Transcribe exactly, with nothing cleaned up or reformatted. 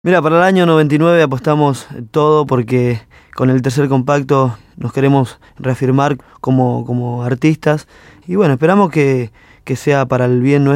Mira, para el año noventa y nueve apostamos todo porque con el tercer compacto nos queremos reafirmar como, como artistas y bueno, esperamos que, que sea para el bien nuestro.